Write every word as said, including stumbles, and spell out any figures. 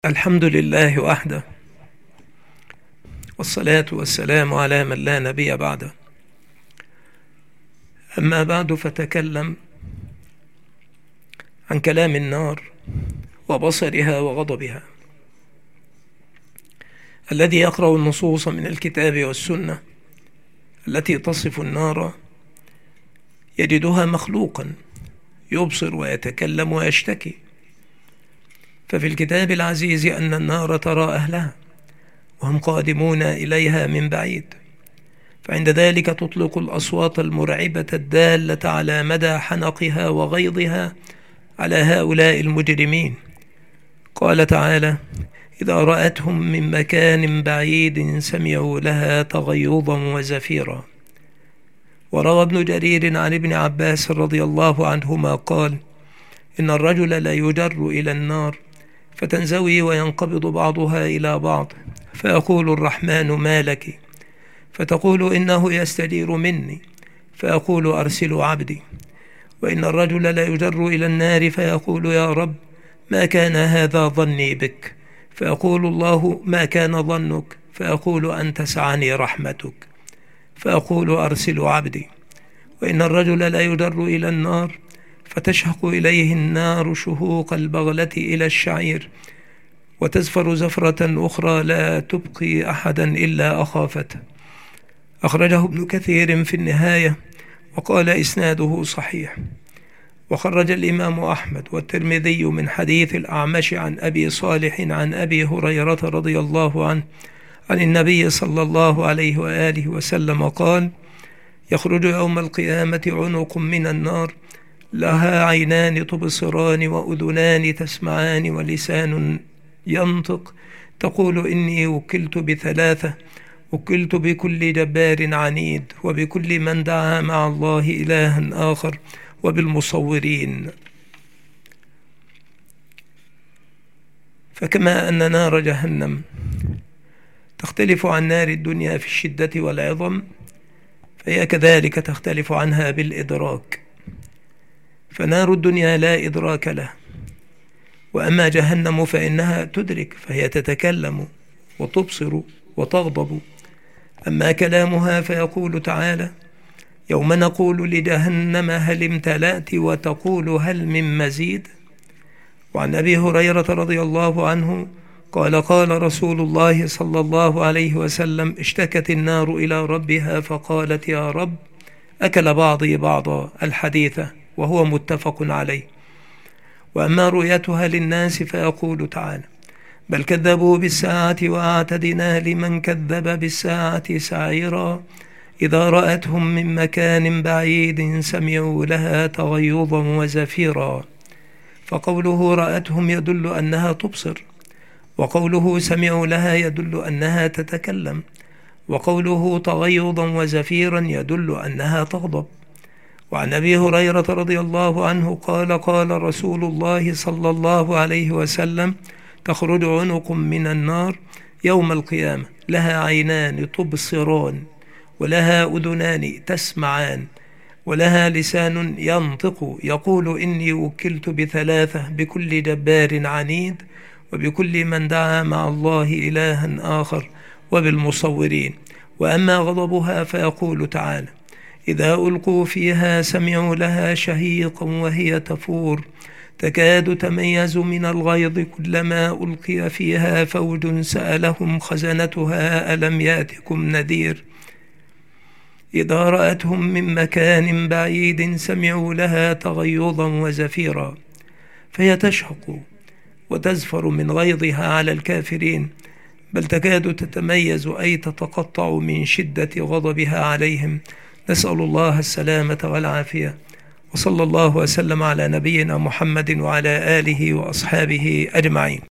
الحمد لله وحده، والصلاة والسلام على من لا نبي بعده. أما بعد، فتكلم عن كلام النار وبصرها وغضبها. الذي يقرأ النصوص من الكتاب والسنة التي تصف النار يجدها مخلوقا يبصر ويتكلم ويشتكي. ففي الكتاب العزيز أن النار ترى أهلها وهم قادمون إليها من بعيد، فعند ذلك تطلق الأصوات المرعبة الدالة على مدى حنقها وغيظها على هؤلاء المجرمين. قال تعالى: إذا رأتهم من مكان بعيد سمعوا لها تغيظا وزفيرا. وروى ابن جرير عن ابن عباس رضي الله عنهما قال: إن الرجل لا يجر إلى النار فتنزوي وينقبض بعضها إلى بعض، فيقول الرحمن: ما لك؟ فتقول: إنه يستجير مني، فيقول: أرسل عبدي. وإن الرجل لا يجر إلى النار فيقول: يا رب، ما كان هذا ظني بك؟ فيقول الله: ما كان ظنك؟ فيقول: أن تسعني رحمتك، فيقول: أرسل عبدي. وإن الرجل لا يجر إلى النار فتشهق إليه النار شهوق البغلة إلى الشعير، وتزفر زفرة أخرى لا تبقي أحدا إلا أخافته. أخرجه ابن كثير في النهاية وقال: إسناده صحيح. وخرج الإمام أحمد والترمذي من حديث الأعمش عن أبي صالح عن أبي هريرة رضي الله عنه عن النبي صلى الله عليه وآله وسلم قال: يخرج يوم القيامة عنق من النار لها عينان تبصران وأذنان تسمعان ولسان ينطق، تقول: إني وكلت بثلاثة، وكلت بكل جبار عنيد، وبكل من دعا مع الله إلها آخر، وبالمصورين. فكما أن نار جهنم تختلف عن نار الدنيا في الشدة والعظم، فهي كذلك تختلف عنها بالإدراك. فنار الدنيا لا إدراك له، وأما جهنم فإنها تدرك، فهي تتكلم وتبصر وتغضب. أما كلامها فيقول تعالى: يوم نقول لجهنم هل امتلأت، وتقول هل من مزيد. وعن أبي هريرة رضي الله عنه قال: قال رسول الله صلى الله عليه وسلم: اشتكت النار إلى ربها فقالت: يا رب، أكل بعضي بعضا، الحديث، وهو متفق عليه. وأما رؤيتها للناس فيقول تعالى: بل كذبوا بالساعة وأعتدنا لمن كذب بالساعة سعيرا. إذا رأتهم من مكان بعيد سمعوا لها تغيظا وزفيرا. فقوله رأتهم يدل أنها تبصر، وقوله سمعوا لها يدل أنها تتكلم، وقوله تغيظا وزفيرا يدل أنها تغضب. وعن أبي هريرة رضي الله عنه قال: قال رسول الله صلى الله عليه وسلم: تخرج عنق من النار يوم القيامة لها عينان تبصران، ولها أذنان تسمعان، ولها لسان ينطق، يقول: إني وكلت بثلاثة، بكل جبار عنيد، وبكل من دعا مع الله إلها آخر، وبالمصورين. وأما غضبها فيقول تعالى: إذا ألقوا فيها سمعوا لها شهيقا وهي تفور، تكاد تميز من الغيظ، كلما ألقي فيها فوج سألهم خزنتها ألم يأتكم نذير. إذا رأتهم من مكان بعيد سمعوا لها تغيظا وزفيرا. فهي تشهق وتزفر من غيظها على الكافرين، بل تكاد تتميز أي تتقطع من شدة غضبها عليهم. نسأل الله السلامة والعافية، وصلى الله وسلم على نبينا محمد وعلى آله وأصحابه أجمعين.